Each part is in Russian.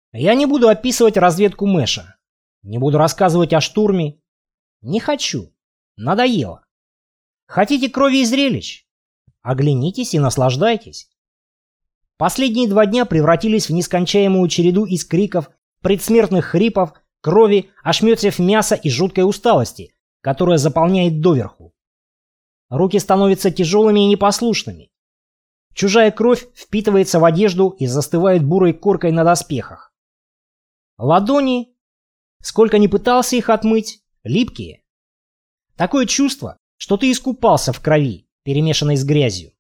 Я не буду описывать разведку Мэша. Не буду рассказывать о штурме. Не хочу. Надоело. Хотите крови и зрелищ? Оглянитесь и наслаждайтесь. Последние 2 дня превратились в нескончаемую череду из криков, предсмертных хрипов, крови, ошметьев мяса и жуткой усталости, которая заполняет доверху. Руки становятся тяжелыми и непослушными. Чужая кровь впитывается в одежду и застывает бурой коркой на доспехах. Ладони, сколько ни пытался их отмыть, липкие. Такое чувство, что ты искупался в крови, перемешанной с грязью.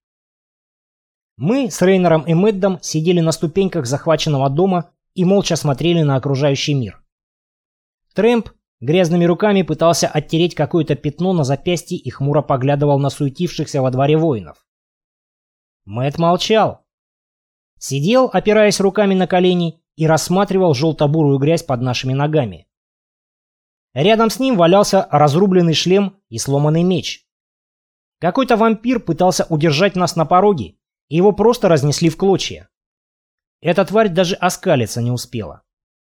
Мы с Рейнером и Мэддом сидели на ступеньках захваченного дома и молча смотрели на окружающий мир. Трэмп грязными руками пытался оттереть какое-то пятно на запястье и хмуро поглядывал на суетившихся во дворе воинов. Мэтт молчал. Сидел, опираясь руками на колени, и рассматривал желто-бурую грязь под нашими ногами. Рядом с ним валялся разрубленный шлем и сломанный меч. Какой-то вампир пытался удержать нас на пороге, и его просто разнесли в клочья. Эта тварь даже оскалиться не успела.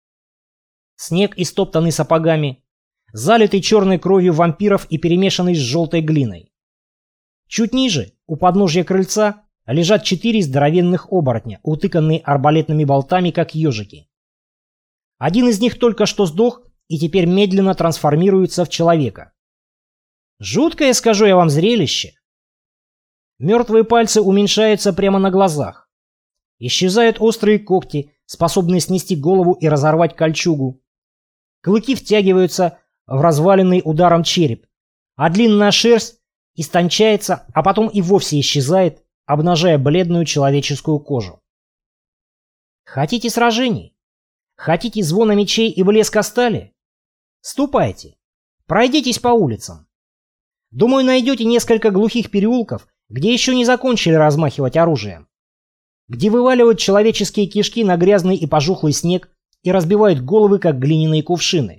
Снег, истоптанный сапогами, залитый черной кровью вампиров и перемешанный с желтой глиной. Чуть ниже, у подножья крыльца, лежат 4 здоровенных оборотня, утыканные арбалетными болтами, как ежики. Один из них только что сдох и теперь медленно трансформируется в человека. Жуткое, скажу я вам, зрелище. Мертвые пальцы уменьшаются прямо на глазах. Исчезают острые когти, способные снести голову и разорвать кольчугу. Клыки втягиваются в разваленный ударом череп, а длинная шерсть истончается, а потом и вовсе исчезает, обнажая бледную человеческую кожу. Хотите сражений? Хотите звона мечей и блеска стали? Ступайте, пройдитесь по улицам. Думаю, найдете несколько глухих переулков, где еще не закончили размахивать оружием, где вываливают человеческие кишки на грязный и пожухлый снег и разбивают головы, как глиняные кувшины.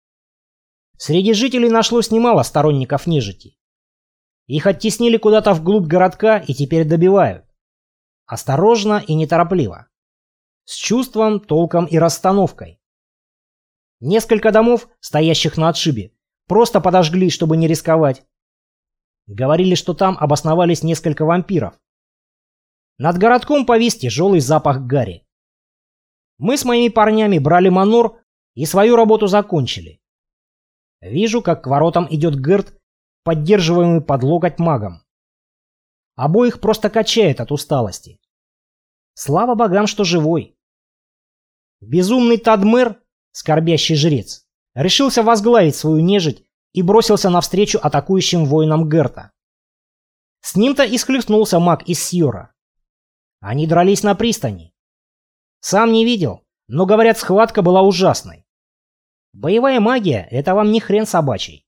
Среди жителей нашлось немало сторонников нежити. Их оттеснили куда-то вглубь городка и теперь добивают. Осторожно и неторопливо. С чувством, толком и расстановкой. Несколько домов, стоящих на отшибе, просто подожгли, чтобы не рисковать. Говорили, что там обосновались несколько вампиров. Над городком повис тяжелый запах гари. Мы с моими парнями брали манор и свою работу закончили. Вижу, как к воротам идет Герт, поддерживаемый под локоть магом. Обоих просто качает от усталости. Слава богам, что живой. Безумный Тадмер, скорбящий жрец, решился возглавить свою нежить и бросился навстречу атакующим воинам Герта. С ним-то и схлестнулся маг из Сьора. Они дрались на пристани. Сам не видел, но, говорят, схватка была ужасной. Боевая магия — это вам не хрен собачий.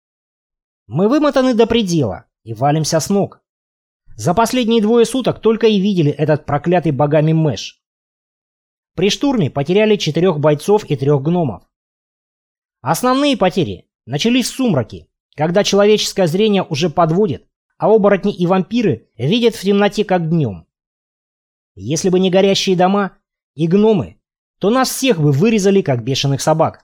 Мы вымотаны до предела и валимся с ног. За последние 2 суток только и видели этот проклятый богами Мэш. При штурме потеряли 4 бойцов и 3 гномов. Основные потери начались в сумраке, когда человеческое зрение уже подводит, а оборотни и вампиры видят в темноте как днем. Если бы не горящие дома и гномы, то нас всех бы вырезали как бешеных собак.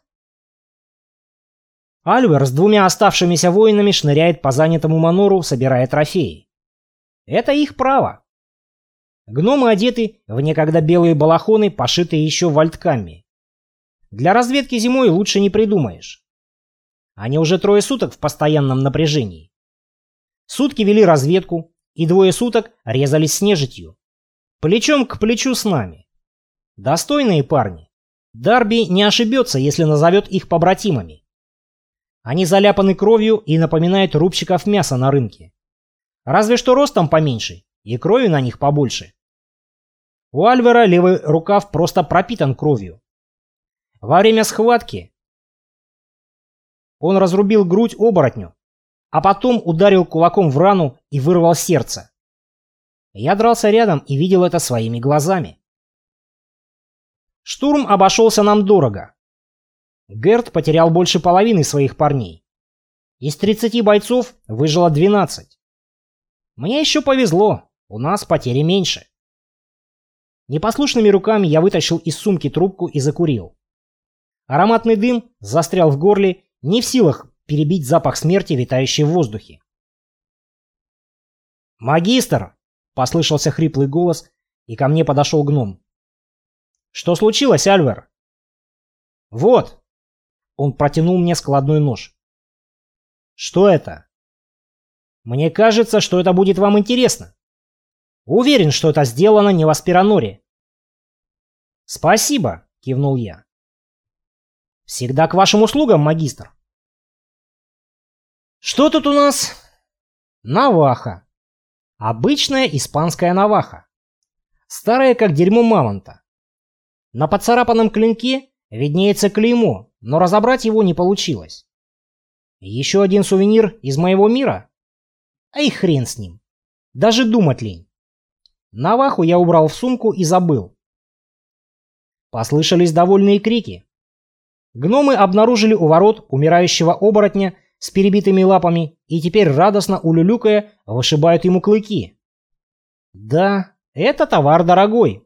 Альвер с 2 оставшимися воинами шныряет по занятому манору, собирая трофеи. Это их право. Гномы одеты в некогда белые балахоны, пошитые еще вальдками. Для разведки зимой лучше не придумаешь. Они уже 3 суток в постоянном напряжении. Сутки вели разведку, и 2 суток резались с нежитью. Плечом к плечу с нами. Достойные парни. Дарби не ошибется, если назовет их побратимами. Они заляпаны кровью и напоминают рубщиков мяса на рынке. Разве что ростом поменьше и крови на них побольше. У Альвера левый рукав просто пропитан кровью. Во время схватки он разрубил грудь оборотню, а потом ударил кулаком в рану и вырвал сердце. Я дрался рядом и видел это своими глазами. Штурм обошелся нам дорого. Герт потерял больше половины своих парней. Из 30 бойцов выжило 12. Мне еще повезло, у нас потери меньше. Непослушными руками я вытащил из сумки трубку и закурил. Ароматный дым застрял в горле, не в силах перебить запах смерти, витающий в воздухе. «Магистр!» — послышался хриплый голос, и ко мне подошел гном. «Что случилось, Альвер?» «Вот!» — он протянул мне складной нож. «Что это?» «Мне кажется, что это будет вам интересно. Уверен, что это сделано не в Аспираноре». «Спасибо!» — кивнул я. «Всегда к вашим услугам, магистр». «Что тут у нас?» «Наваха. Обычная испанская наваха. Старая, как дерьмо мамонта. На поцарапанном клинке виднеется клеймо, но разобрать его не получилось. Еще один сувенир из моего мира? А и хрен с ним. Даже думать лень. Наваху я убрал в сумку и забыл». Послышались довольные крики. Гномы обнаружили у ворот умирающего оборотня с перебитыми лапами и теперь, радостно улюлюкая, вышибают ему клыки. Да, это товар дорогой.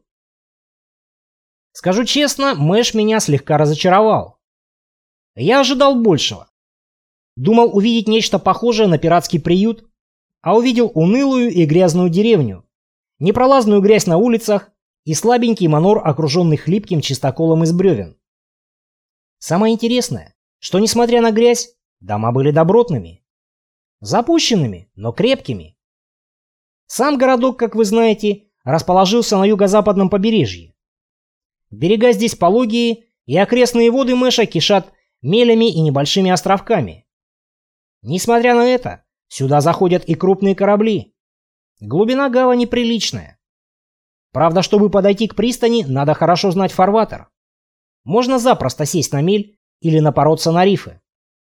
Скажу честно, Мэш меня слегка разочаровал. Я ожидал большего. Думал увидеть нечто похожее на пиратский приют, а увидел унылую и грязную деревню, непролазную грязь на улицах и слабенький манор, окруженный хлипким чистоколом из бревен. Самое интересное, что несмотря на грязь, дома были добротными. Запущенными, но крепкими. Сам городок, как вы знаете, расположился на юго-западном побережье. Берега здесь пологие, и окрестные воды Мэша кишат мелями и небольшими островками. Несмотря на это, сюда заходят и крупные корабли. Глубина гавани приличная. Правда, чтобы подойти к пристани, надо хорошо знать фарватер. Можно запросто сесть на мель или напороться на рифы.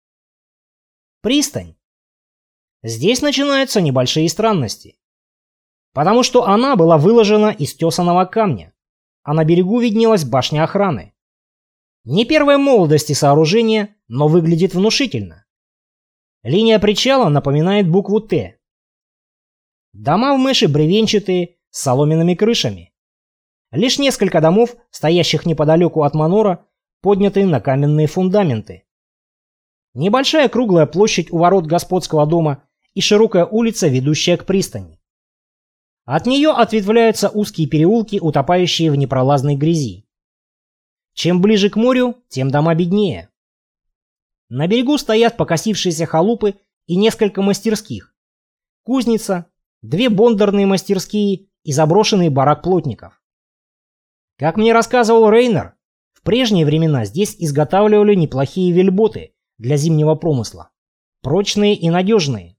Пристань. Здесь начинаются небольшие странности. Потому что она была выложена из тесаного камня, а на берегу виднелась башня охраны. Не первой молодости сооружение, но выглядит внушительно. Линия причала напоминает букву «Т». Дома в Мэше бревенчатые, с соломенными крышами. Лишь несколько домов, стоящих неподалеку от манора, подняты на каменные фундаменты. Небольшая круглая площадь у ворот господского дома и широкая улица, ведущая к пристани. От нее ответвляются узкие переулки, утопающие в непролазной грязи. Чем ближе к морю, тем дома беднее. На берегу стоят покосившиеся халупы и несколько мастерских. Кузница, 2 бондарные мастерские и заброшенный барак плотников. Как мне рассказывал Рейнер, в прежние времена здесь изготавливали неплохие вельботы для зимнего промысла. Прочные и надежные.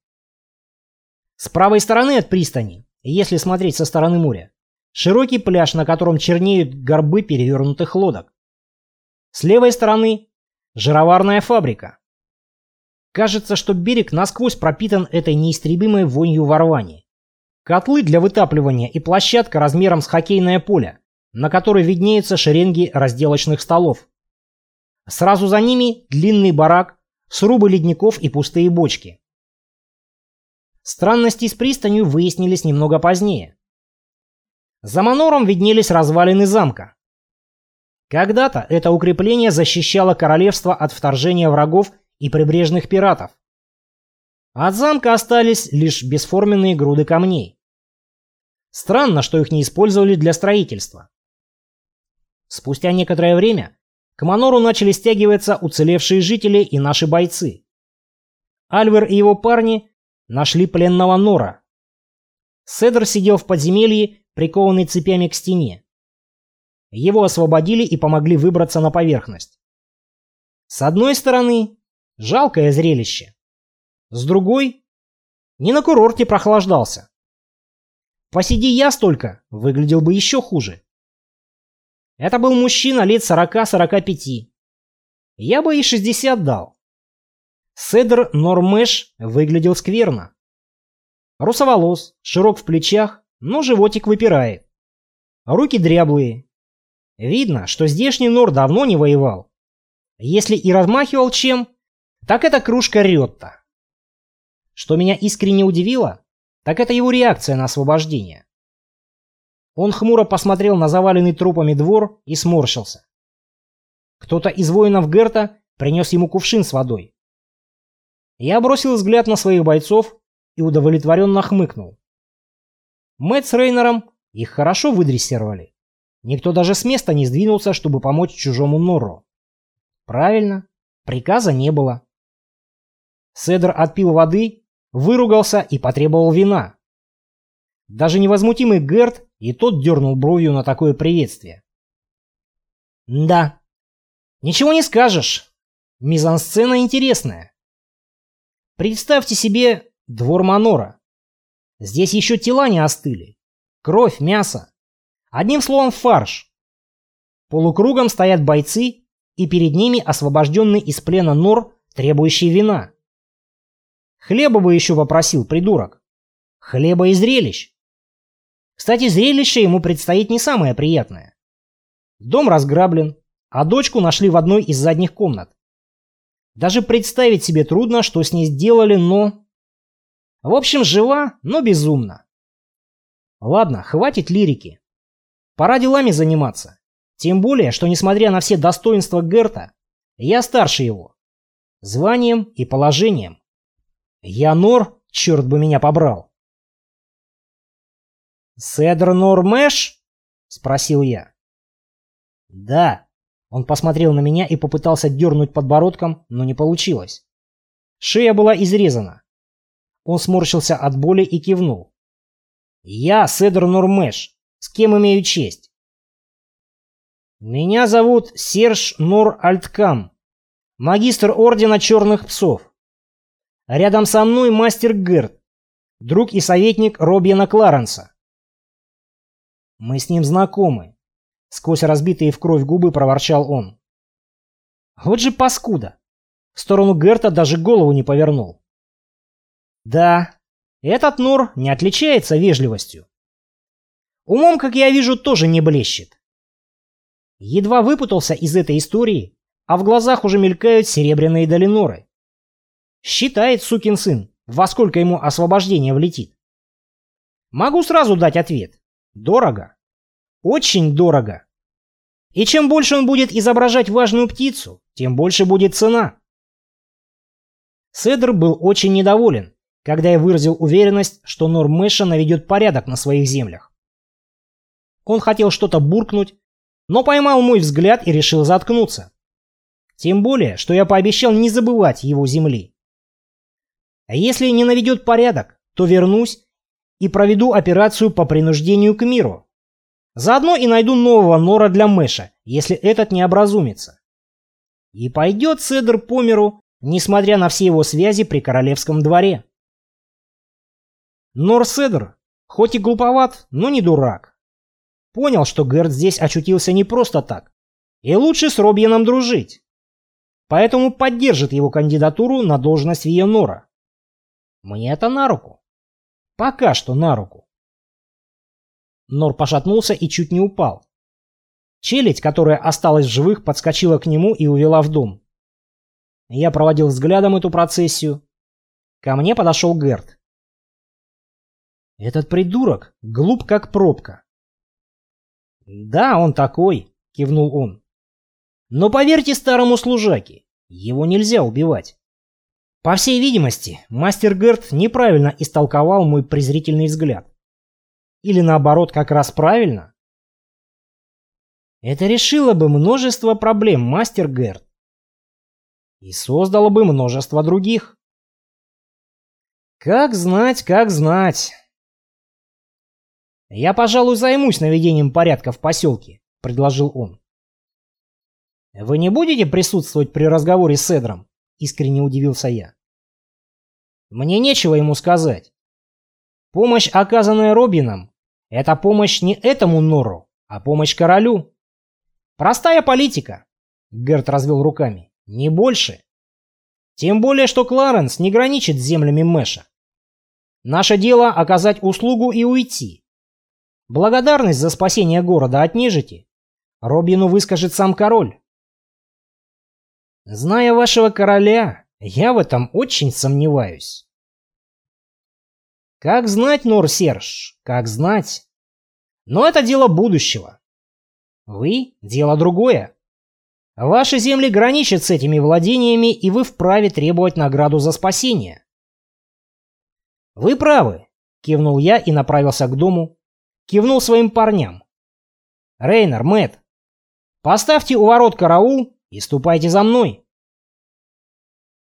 С правой стороны от пристани, если смотреть со стороны моря, широкий пляж, на котором чернеют горбы перевернутых лодок. С левой стороны жироварная фабрика. Кажется, что берег насквозь пропитан этой неистребимой вонью ворвани. Котлы для вытапливания и площадка размером с хоккейное поле, на которой виднеются шеренги разделочных столов. Сразу за ними длинный барак, срубы ледников и пустые бочки. Странности с пристанью выяснились немного позднее. За манором виднелись развалины замка. Когда-то это укрепление защищало королевство от вторжения врагов и прибрежных пиратов. От замка остались лишь бесформенные груды камней. Странно, что их не использовали для строительства. Спустя некоторое время к манору начали стягиваться уцелевшие жители и наши бойцы. Альвер и его парни нашли пленного Нора. Седр сидел в подземелье, прикованный цепями к стене. Его освободили и помогли выбраться на поверхность. С одной стороны, жалкое зрелище. С другой, не на курорте прохлаждался. Посиди я столько, выглядел бы еще хуже. Это был мужчина лет 40-45. Я бы и 60 дал. Седр Нормеш выглядел скверно. Русоволос, широк в плечах, но животик выпирает. Руки дряблые. Видно, что здешний Нор давно не воевал. Если и размахивал чем, так это кружка Рётта. Что меня искренне удивило, так это его реакция на освобождение. Он хмуро посмотрел на заваленный трупами двор и сморщился. Кто-то из воинов Герта принес ему кувшин с водой. Я бросил взгляд на своих бойцов и удовлетворенно хмыкнул. Мэтт с Рейнером их хорошо выдрессировали. Никто даже с места не сдвинулся, чтобы помочь чужому Норру. Правильно, приказа не было. Седр отпил воды, выругался и потребовал вина. Даже невозмутимый Герт и тот дернул бровью на такое приветствие. Да, ничего не скажешь. Мизансцена интересная. Представьте себе двор Манора. Здесь еще тела не остыли. Кровь, мясо. Одним словом, фарш. Полукругом стоят бойцы, и перед ними освобожденный из плена Нор, требующий вина. Хлеба бы еще попросил, придурок. Хлеба и зрелищ. Кстати, зрелище ему предстоит не самое приятное. Дом разграблен, а дочку нашли в одной из задних комнат. Даже представить себе трудно, что с ней сделали, но... В общем, жива, но безумна. Ладно, хватит лирики. Пора делами заниматься. Тем более, что несмотря на все достоинства Герта, я старше его. Званием и положением. Я Нор, черт бы меня побрал. «Седр Нор Мэш?» — спросил я. «Да». Он посмотрел на меня и попытался дернуть подбородком, но не получилось. Шея была изрезана. Он сморщился от боли и кивнул. «Я Седр Нор Мэш. С кем имею честь?» «Меня зовут Серж Нор Альткам, магистр Ордена Черных Псов. Рядом со мной мастер Герт, друг и советник Робьена Кларенса». «Мы с ним знакомы», — сквозь разбитые в кровь губы проворчал он. «Вот же паскуда! В сторону Герта даже голову не повернул». «Да, этот Нор не отличается вежливостью. Умом, как я вижу, тоже не блещет. Едва выпутался из этой истории, а в глазах уже мелькают серебряные долиноры. Считает, сукин сын, во сколько ему освобождение влетит. Могу сразу дать ответ. Дорого. Очень дорого. И чем больше он будет изображать важную птицу, тем больше будет цена. Седр был очень недоволен, когда я выразил уверенность, что Нор Мэша наведет порядок на своих землях. Он хотел что-то буркнуть, но поймал мой взгляд и решил заткнуться. Тем более, что я пообещал не забывать его земли. А если не наведет порядок, то вернусь и проведу операцию по принуждению к миру. Заодно и найду нового Нора для Мэша, если этот не образумится. И пойдет Седр по миру, несмотря на все его связи при королевском дворе. Нор Седр, хоть и глуповат, но не дурак. Понял, что Герт здесь очутился не просто так, и лучше с Робьеном дружить. Поэтому поддержит его кандидатуру на должность Вия Нора. Мне это на руку. Пока что на руку. Нор пошатнулся и чуть не упал. Челядь, которая осталась в живых, подскочила к нему и увела в дом. Я проводил взглядом эту процессию. Ко мне подошел Герт. Этот придурок глуп как пробка. «Да, он такой», — кивнул он. «Но поверьте старому служаке, его нельзя убивать». По всей видимости, мастер Герт неправильно истолковал мой презрительный взгляд. Или наоборот, как раз правильно. Это решило бы множество проблем, мастер Герт. И создало бы множество других. Как знать, как знать. «Я, пожалуй, займусь наведением порядка в поселке», — предложил он. «Вы не будете присутствовать при разговоре с Седром?» — искренне удивился я. «Мне нечего ему сказать. Помощь, оказанная Робином, это помощь не этому Нору, а помощь королю. Простая политика», — Герт развел руками, — «не больше. Тем более, что Кларенс не граничит с землями Мэша. Наше дело — оказать услугу и уйти. Благодарность за спасение города от нежити Робину выскажет сам король. Зная вашего короля, я в этом очень сомневаюсь». «Как знать, Нор Серж, как знать. Но это дело будущего. Вы — дело другое. Ваши земли граничат с этими владениями, и вы вправе требовать награду за спасение. Вы правы, кивнул я и направился к дому. Кивнул своим парням. Рейнер, Мэтт, поставьте у ворот караул и ступайте за мной.